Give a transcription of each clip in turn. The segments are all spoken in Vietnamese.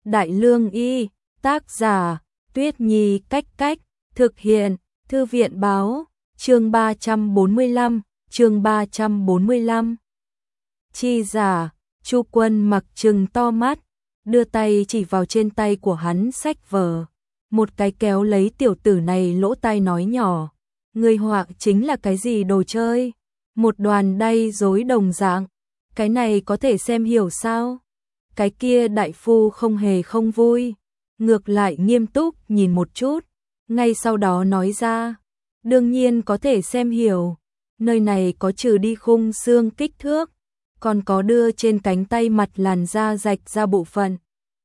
Đại Lương Y, tác giả, Tuyết Nhi Cách Cách, thực hiện, Thư viện Báo, chương 345, chương 345. Chi giả, Chu Quân Mặc trừng to mắt, đưa tay chỉ vào trên tay của hắn sách vở, một cái kéo lấy tiểu tử này lỗ tai nói nhỏ, người họa chính là cái gì đồ chơi, một đoàn đay rối đồng dạng, cái này có thể xem hiểu sao? Cái kia đại phu không hề không vui, ngược lại nghiêm túc nhìn một chút, ngay sau đó nói ra, đương nhiên có thể xem hiểu, nơi này có trừ đi khung xương kích thước, còn có đưa trên cánh tay mặt làn da rạch ra bộ phận.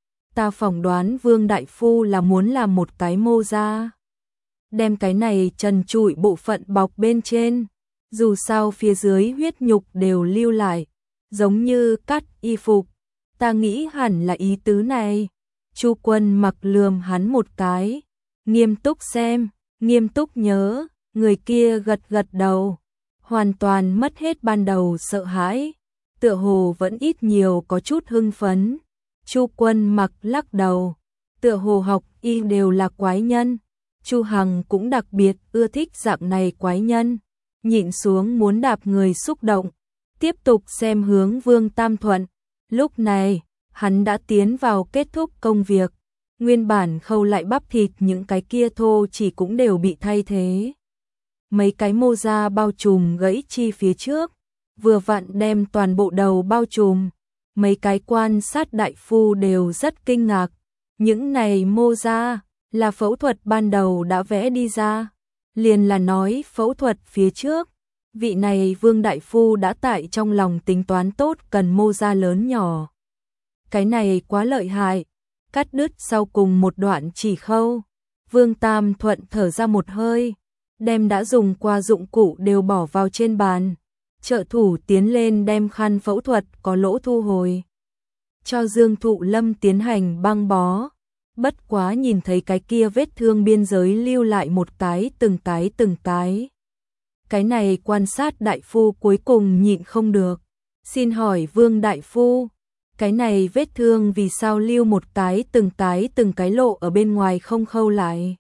Ta phỏng đoán Vương đại phu là muốn làm một cái mô da, đem cái này trần trụi bộ phận bọc bên trên, dù sao phía dưới huyết nhục đều lưu lại, giống như cắt y phục. Ta nghĩ hẳn là ý tứ này. Chu Quân Mặc lườm hắn một cái, nghiêm túc xem, nghiêm túc nhớ, người kia gật gật đầu, hoàn toàn mất hết ban đầu sợ hãi, tựa hồ vẫn ít nhiều có chút hưng phấn. Chu Quân Mặc lắc đầu, tựa hồ học y đều là quái nhân, Chu Hằng cũng đặc biệt ưa thích dạng này quái nhân, nhịn xuống muốn đạp người xúc động, tiếp tục xem hướng Vương Tam Thuận. Lúc này, hắn đã tiến vào kết thúc công việc, nguyên bản khâu lại bắp thịt những cái kia thô chỉ cũng đều bị thay thế. Mấy cái mô da bao trùm gãy chi phía trước, vừa vặn đem toàn bộ đầu bao trùm, mấy cái quan sát đại phu đều rất kinh ngạc, những này mô da là phẫu thuật ban đầu đã vẽ đi ra, liền là nói phẫu thuật phía trước. Vị này Vương đại phu đã tại trong lòng tính toán tốt cần mô da lớn nhỏ. Cái này quá lợi hại, cắt đứt sau cùng một đoạn chỉ khâu. Vương Tam Thuận thở ra một hơi, đem đã dùng qua dụng cụ đều bỏ vào trên bàn. Trợ thủ tiến lên đem khăn phẫu thuật có lỗ thu hồi. Cho Dương Thụ Lâm tiến hành băng bó. Bất quá nhìn thấy cái kia vết thương biên giới lưu lại một cái từng cái. Cái này quan sát đại phu cuối cùng nhịn không được. Xin hỏi Vương đại phu, cái này vết thương vì sao lưu một cái từng cái lộ ở bên ngoài không khâu lại?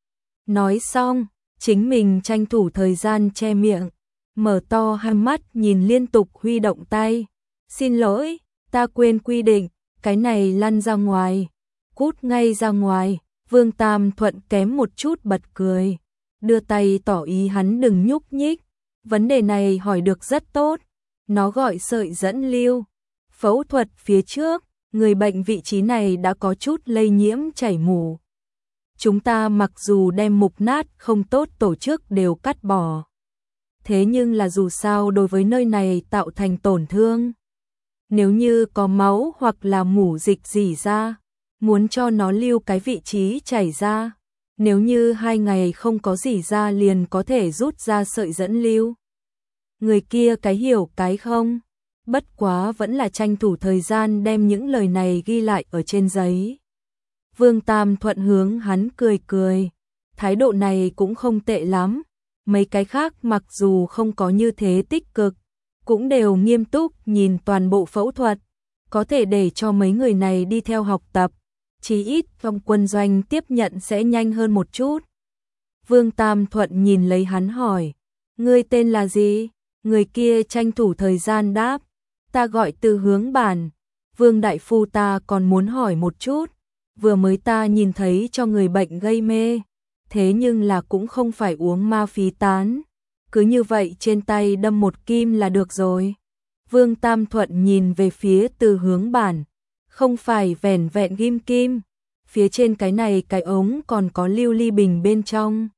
Nói xong, chính mình tranh thủ thời gian che miệng, mở to hai mắt nhìn liên tục huy động tay. Xin lỗi, ta quên quy định, cái này lăn ra ngoài, cút ngay ra ngoài. Vương Tam Thuận kém một chút bật cười, đưa tay tỏ ý hắn đừng nhúc nhích. Vấn đề này hỏi được rất tốt, nó gọi sợi dẫn lưu. Phẫu thuật phía trước, người bệnh vị trí này đã có chút lây nhiễm chảy mủ. Chúng ta mặc dù đem mục nát không tốt tổ chức đều cắt bỏ. Thế nhưng là dù sao đối với nơi này tạo thành tổn thương. Nếu như có máu hoặc là mủ dịch rỉ ra, muốn cho nó lưu cái vị trí chảy ra. Nếu như 2 ngày không có rỉ ra liền có thể rút ra sợi dẫn lưu. Người kia cái hiểu cái không, bất quá vẫn là tranh thủ thời gian đem những lời này ghi lại ở trên giấy. Vương Tam Thuận hướng hắn cười cười, thái độ này cũng không tệ lắm, mấy cái khác mặc dù không có như thế tích cực, cũng đều nghiêm túc nhìn toàn bộ phẫu thuật, có thể để cho mấy người này đi theo học tập, chí ít trong quân doanh tiếp nhận sẽ nhanh hơn một chút. Vương Tam Thuận nhìn lấy hắn hỏi, ngươi tên là gì? Người kia tranh thủ thời gian đáp, ta gọi Từ Hướng Bản. Vương đại phu ta còn muốn hỏi một chút, vừa mới ta nhìn thấy cho người bệnh gây mê, thế nhưng là cũng không phải uống ma phí tán, cứ như vậy trên tay đâm một kim là được rồi. Vương Tam Thuận nhìn về phía Từ Hướng Bản, không phải vẻn vẹn ghim kim, phía trên cái này cái ống còn có lưu ly bình bên trong,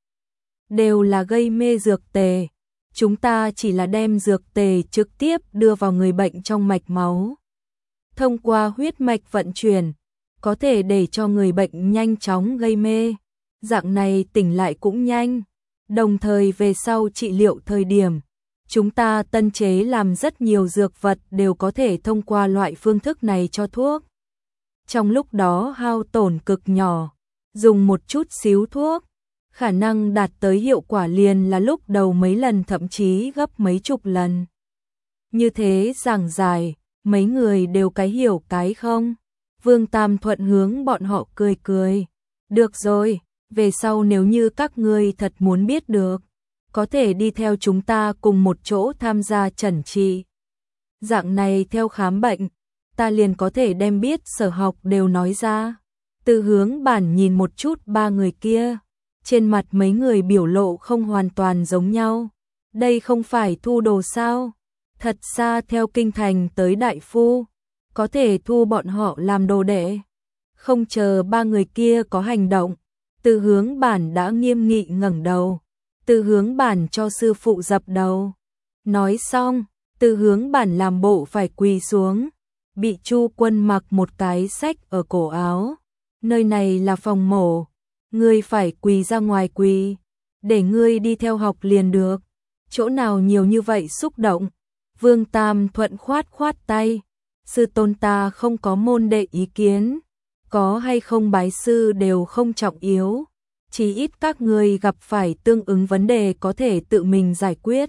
đều là gây mê dược tề. Chúng ta chỉ là đem dược tề trực tiếp đưa vào người bệnh trong mạch máu. Thông qua huyết mạch vận chuyển, có thể để cho người bệnh nhanh chóng gây mê. Dạng này tỉnh lại cũng nhanh. Đồng thời về sau trị liệu thời điểm, chúng ta tân chế làm rất nhiều dược vật đều có thể thông qua loại phương thức này cho thuốc. Trong lúc đó hao tổn cực nhỏ, dùng một chút xíu thuốc, khả năng đạt tới hiệu quả liền là lúc đầu mấy lần thậm chí gấp mấy chục lần. Như thế giảng giải, mấy người đều cái hiểu cái không. Vương Tam Thuận hướng bọn họ cười cười. Được rồi, về sau nếu như các ngươi thật muốn biết được, có thể đi theo chúng ta cùng một chỗ tham gia chẩn trị. Dạng này theo khám bệnh, ta liền có thể đem biết sở học đều nói ra. Từ Hướng Bản nhìn một chút ba người kia, trên mặt mấy người biểu lộ không hoàn toàn giống nhau. Đây không phải thu đồ sao? Thật xa theo kinh thành tới Đại Phu, có thể thu bọn họ làm đồ đệ. Không chờ ba người kia có hành động, Từ Hướng Bản đã nghiêm nghị ngẩng đầu. Từ Hướng Bản cho sư phụ dập đầu. Nói xong, Từ Hướng Bản làm bộ phải quỳ xuống, bị Chu Quân mặc một cái xách ở cổ áo. Nơi này là phòng mổ, ngươi phải quỳ ra ngoài quỳ, để ngươi đi theo học liền được. Chỗ nào nhiều như vậy xúc động. Vương Tam Thuận khoát khoát tay. Sư tôn ta không có môn đệ ý kiến, có hay không bái sư đều không trọng yếu. Chỉ ít các ngươi gặp phải tương ứng vấn đề có thể tự mình giải quyết.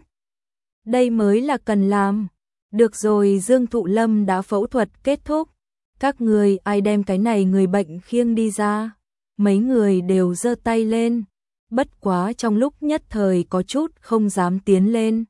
Đây mới là cần làm. Được rồi, Dương Thụ Lâm đã phẫu thuật kết thúc. Các người ai đem cái này người bệnh khiêng đi ra? Mấy người đều giơ tay lên. Bất quá trong lúc nhất thời có chút không dám tiến lên.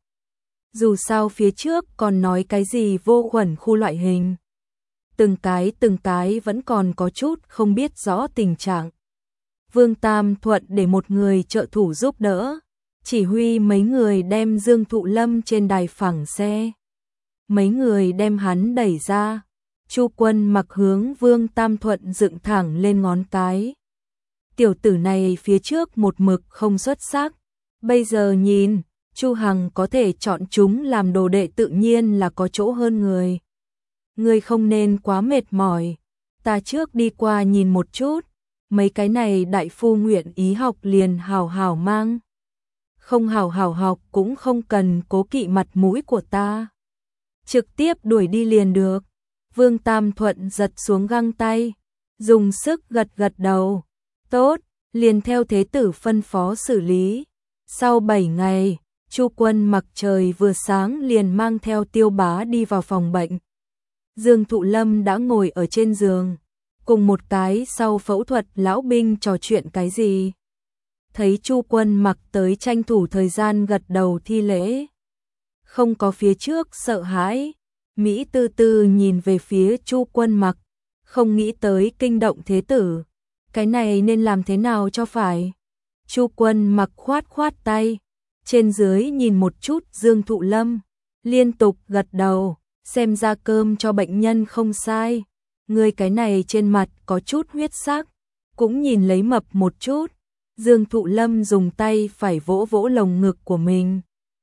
Dù sao phía trước còn nói cái gì vô khuẩn khu loại hình. Từng cái vẫn còn có chút không biết rõ tình trạng. Vương Tam Thuận để một người trợ thủ giúp đỡ, chỉ huy mấy người đem Dương Thụ Lâm trên đài phẳng xe. Mấy người đem hắn đẩy ra. Chu Quân mặc hướng Vương Tam Thuận dựng thẳng lên ngón cái. Tiểu tử này phía trước một mực không xuất sắc, bây giờ nhìn, Chu Hằng có thể chọn chúng làm đồ đệ tự nhiên là có chỗ hơn người. Ngươi không nên quá mệt mỏi, ta trước đi qua nhìn một chút, mấy cái này đại phu nguyện ý học liền hào hào mang. Không hào hào học cũng không cần cố kỵ mặt mũi của ta. Trực tiếp đuổi đi liền được. Vương Tam Thuận giật xuống găng tay, dùng sức gật gật đầu. Tốt, liền theo thế tử phân phó xử lý. Sau 7 ngày, Chu Quân mặc trời vừa sáng liền mang theo Tiêu Bá đi vào phòng bệnh. Dương Thụ Lâm đã ngồi ở trên giường, cùng một cái sau phẫu thuật lão binh trò chuyện cái gì. Thấy Chu Quân mặc tới tranh thủ thời gian gật đầu thi lễ. Không có phía trước sợ hãi, Mỹ tư tư nhìn về phía Chu Quân mặc, không nghĩ tới kinh động thế tử. Cái này nên làm thế nào cho phải? Chu Quân mặc khoát khoát tay, trên dưới nhìn một chút Dương Thụ Lâm, liên tục gật đầu, xem ra cơm cho bệnh nhân không sai. Người cái này trên mặt có chút huyết sắc, cũng nhìn lấy mập một chút. Dương Thụ Lâm dùng tay phải vỗ vỗ lồng ngực của mình,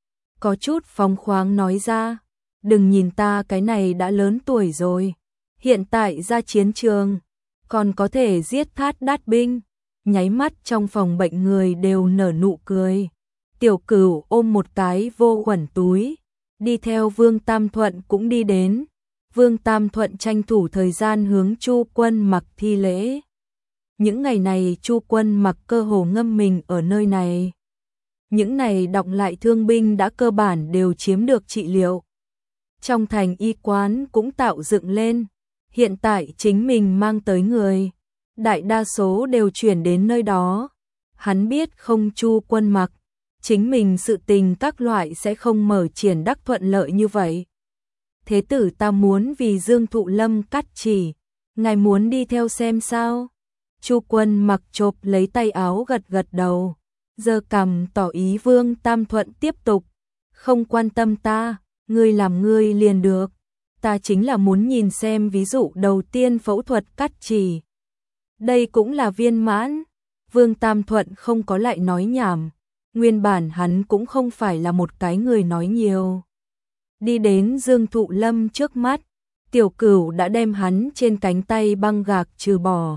có chút phóng khoáng nói ra, đừng nhìn ta cái này đã lớn tuổi rồi, hiện tại ra chiến trường, còn có thể giết thát đát binh. Nháy mắt trong phòng bệnh người đều nở nụ cười. Tiểu Cửu ôm một cái vô khuẩn túi, đi theo Vương Tam Thuận cũng đi đến. Vương Tam Thuận tranh thủ thời gian hướng Chu Quân mặc thi lễ. Những ngày này Chu Quân mặc cơ hồ ngâm mình ở nơi này. Những này đọng lại thương binh đã cơ bản đều chiếm được trị liệu. Trong thành y quán cũng tạo dựng lên, hiện tại chính mình mang tới người, đại đa số đều chuyển đến nơi đó. Hắn biết không Chu Quân mặc, chính mình sự tình các loại sẽ không mở triển đắc thuận lợi như vậy. Thế tử ta muốn vì Dương Thụ Lâm cắt chỉ, ngài muốn đi theo xem sao? Chu Quân mặc chộp lấy tay áo gật gật đầu, giơ cằm tỏ ý Vương Tam Thuận tiếp tục, không quan tâm ta, ngươi làm ngươi liền được, ta chính là muốn nhìn xem ví dụ đầu tiên phẫu thuật cắt chỉ. Đây cũng là viên mãn. Vương Tam Thuận không có lại nói nhảm, nguyên bản hắn cũng không phải là một cái người nói nhiều. Đi đến Dương Thụ Lâm trước mắt, Tiểu Cửu đã đem hắn trên cánh tay băng gạc trừ bỏ.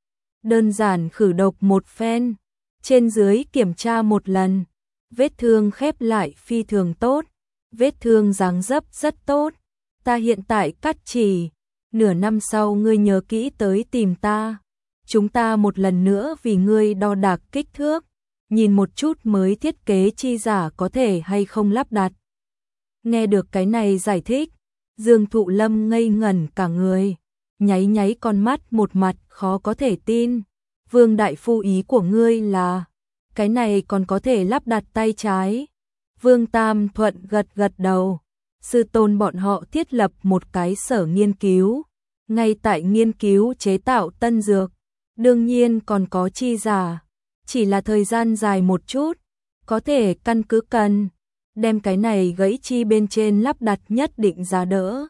Đơn giản khử độc một phen, trên dưới kiểm tra một lần, vết thương khép lại phi thường tốt, vết thương dáng dấp rất tốt. Ta hiện tại cắt chỉ, nửa năm sau ngươi nhớ kỹ tới tìm ta. Chúng ta một lần nữa vì ngươi đo đạc kích thước, nhìn một chút mới thiết kế chi giả có thể hay không lắp đặt. Nghe được cái này giải thích, Dương Thụ Lâm ngây ngẩn cả người. nháy nháy con mắt một mặt khó có thể tin. Vương đại phu ý của ngươi là, cái này còn có thể lắp đặt tay trái. Vương Tam Thuận gật gật đầu. Sư tôn bọn họ thiết lập một cái sở nghiên cứu, ngay tại nghiên cứu chế tạo tân dược, đương nhiên còn có chi giả, chỉ là thời gian dài một chút, có thể căn cứ cần, đem cái này gãy chi bên trên lắp đặt nhất định giá đỡ.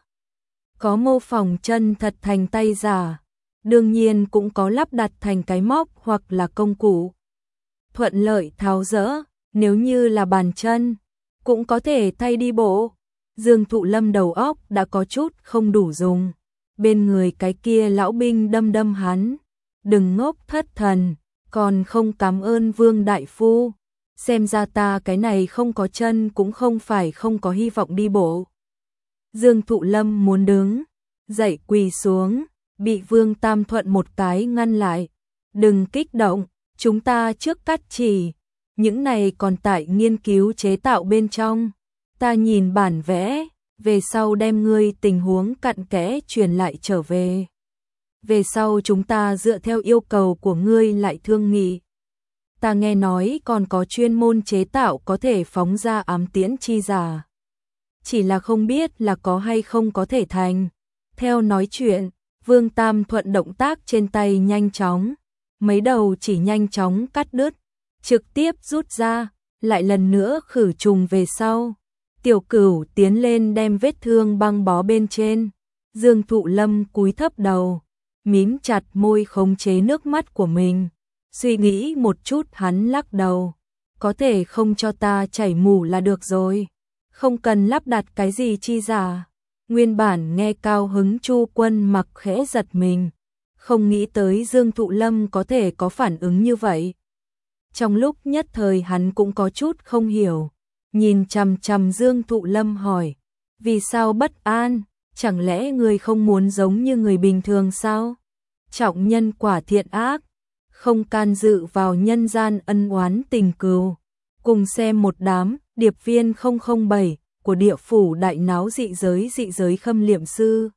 Có mô phỏng chân thật thành tay giả, đương nhiên cũng có lắp đặt thành cái móc hoặc là công cụ. Thuận lợi tháo dỡ, nếu như là bàn chân, cũng có thể thay đi bộ. Dương Thụ Lâm đầu óc đã có chút không đủ dùng. Bên người cái kia lão binh đâm đâm hắn. Đừng ngốc thất thần, còn không cảm ơn Vương đại phu. Xem ra ta cái này không có chân cũng không phải không có hy vọng đi bộ. Dương Thụ Lâm muốn đứng dậy quỳ xuống, bị Vương Tam Thuận một cái ngăn lại. Đừng kích động, chúng ta trước cắt chỉ. Những này còn tại nghiên cứu chế tạo bên trong. Ta nhìn bản vẽ, về sau đem ngươi tình huống cặn kẽ truyền lại trở về. Về sau chúng ta dựa theo yêu cầu của ngươi lại thương nghị. Ta nghe nói còn có chuyên môn chế tạo có thể phóng ra ám tiễn chi giả. Chỉ là không biết là có hay không có thể thành. Theo nói chuyện, Vương Tam Thuận động tác trên tay nhanh chóng. Mấy đầu chỉ nhanh chóng cắt đứt, trực tiếp rút ra, lại lần nữa khử trùng về sau. Tiểu Cửu tiến lên đem vết thương băng bó bên trên. Dương Thụ Lâm cúi thấp đầu, mím chặt môi khống chế nước mắt của mình. Suy nghĩ một chút hắn lắc đầu. Có thể không cho ta chảy mủ là được rồi. Không cần lắp đặt cái gì chi giả. Nguyên bản nghe cao hứng Chu Quân Mặc khẽ giật mình. Không nghĩ tới Dương Thụ Lâm có thể có phản ứng như vậy. Trong lúc nhất thời hắn cũng có chút không hiểu. Nhìn chằm chằm Dương Thụ Lâm hỏi. Vì sao bất an? Chẳng lẽ người không muốn giống như người bình thường sao? Trọng nhân quả thiện ác, không can dự vào nhân gian ân oán tình cừu. Cùng xem một đám điệp viên 007 của địa phủ đại náo dị giới khâm liệm sư.